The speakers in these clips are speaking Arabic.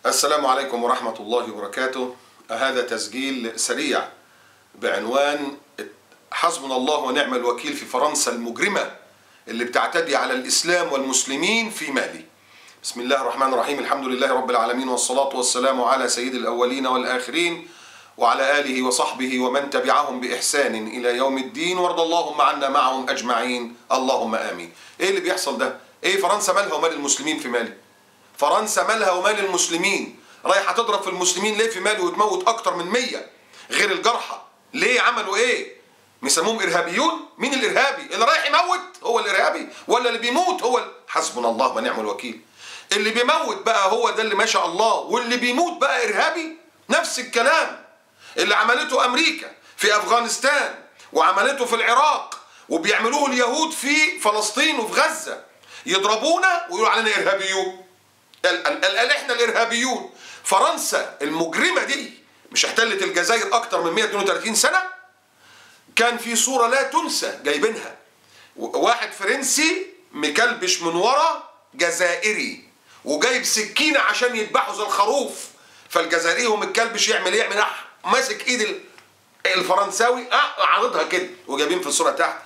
السلام عليكم ورحمة الله وبركاته. هذا تسجيل سريع بعنوان حسبنا الله ونعم الوكيل في فرنسا المجرمة اللي بتعتدي على الإسلام والمسلمين في مالي. بسم الله الرحمن الرحيم. الحمد لله رب العالمين، والصلاة والسلام على سيد الأولين والآخرين وعلى آله وصحبه ومن تبعهم بإحسان إلى يوم الدين، وارض اللهم عنا معهم أجمعين اللهم آمين. إيه اللي بيحصل ده؟ إيه فرنسا مالها ومال المسلمين في مالي؟ فرنسا مالها ومال المسلمين؟ رايحة تضرب في المسلمين ليه في مالي وتموت أكتر من 100 غير الجرحى؟ ليه؟ عملوا إيه؟ مسموهم إرهابيون؟ مين الإرهابي؟ اللي رايح يموت هو الإرهابي ولا اللي بيموت هو حسبنا الله ونعم الوكيل. اللي بيموت بقى هو ده اللي ما شاء الله، واللي بيموت بقى إرهابي. نفس الكلام اللي عملته أمريكا في أفغانستان وعملته في العراق وبيعملوه اليهود في فلسطين وفي غزة، يضربونا ويقولوا علينا إرهابيون. قال احنا الإرهابيون. فرنسا المجرمة دي مش احتلت الجزائر أكتر من 132 سنة؟ كان في صورة لا تنسى جايبينها، واحد فرنسي مكلبش من ورا جزائري وجايب سكينة عشان يذبحوا زي الخروف، فالجزائري هو متكلبش يعمل ايه؟ يعمل ماسك ايد الفرنساوي عارضها كده، وجايبين في الصورة تحت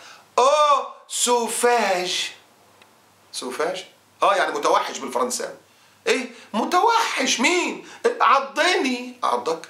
سوفاج. سوفاج يعني متوحش بالفرنساوي. ايه متوحش؟ مين؟ عضني. اعضك؟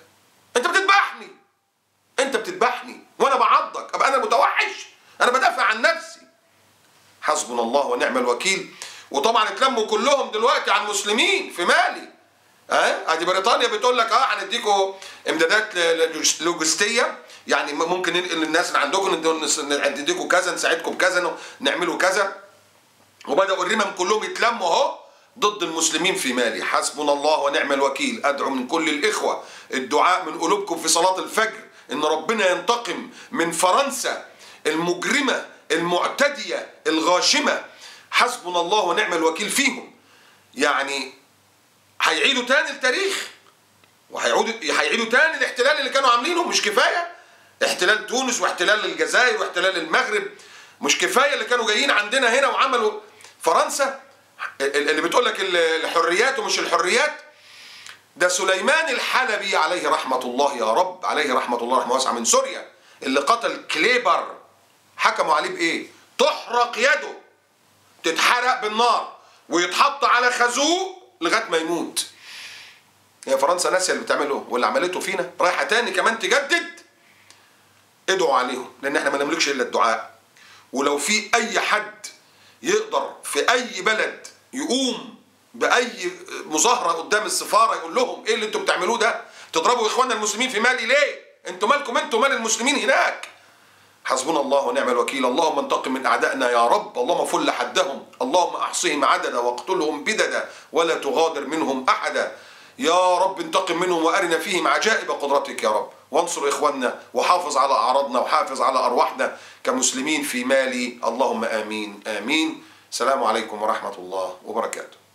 انت بتذبحني وانا بعضك، ابقى انا متوحش؟ انا بدافع عن نفسي. حسبنا الله ونعم الوكيل. وطبعا اتلموا كلهم دلوقتي على المسلمين في مالي. ادي بريطانيا بتقول لك هنديكوا امدادات لوجستيه، يعني ممكن ننقل الناس اللي عندكم، نديكوا كذا، نساعدكم بكذا، نعملوا كذا. وبداوا الرمم كلهم يتلموا اهو ضد المسلمين في مالي. حسبنا الله ونعم الوكيل. ادعو من كل الاخوه الدعاء من قلوبكم في صلاه الفجر ان ربنا ينتقم من فرنسا المجرمه المعتديه الغاشمه. حسبنا الله ونعم الوكيل فيهم. يعني هيعيدوا تاني التاريخ وهيعيدوا تاني الاحتلال اللي كانوا عاملينه. مش كفايه احتلال تونس واحتلال الجزائر واحتلال المغرب؟ مش كفايه اللي كانوا جايين عندنا هنا وعملوا فرنسا اللي بتقول لك الحريات ومش الحريات؟ ده سليمان الحلبي عليه رحمه الله، يا رب عليه رحمه الله رحمه واسعه، من سوريا، اللي قتل كليبر. حكموا عليه بايه؟ تحرق يده، تتحرق بالنار، ويتحط على خازوق لغايه ما يموت. يا فرنسا ناسيه اللي بتعمله واللي عملته فينا، رايحه تاني كمان تجدد. ادعوا عليهم، لان احنا ما نملكش الا الدعاء. ولو في اي حد يقدر في اي بلد يقوم باي مظاهره قدام السفاره يقول لهم ايه اللي انتوا بتعملوه ده؟ تضربوا اخواننا المسلمين في مالي ليه؟ انتوا مالكم؟ انتوا مال المسلمين هناك. حسبنا الله ونعم الوكيل. اللهم انتقم من اعدائنا يا رب، اللهم فل حدهم، اللهم احصهم عددا واقتلهم بددا ولا تغادر منهم احدا. يا رب انتقم منهم وارنا فيهم عجائب قدرتك يا رب، وانصر اخواننا وحافظ على اعراضنا وحافظ على ارواحنا كمسلمين في مالي. اللهم امين امين. السلام عليكم ورحمه الله وبركاته.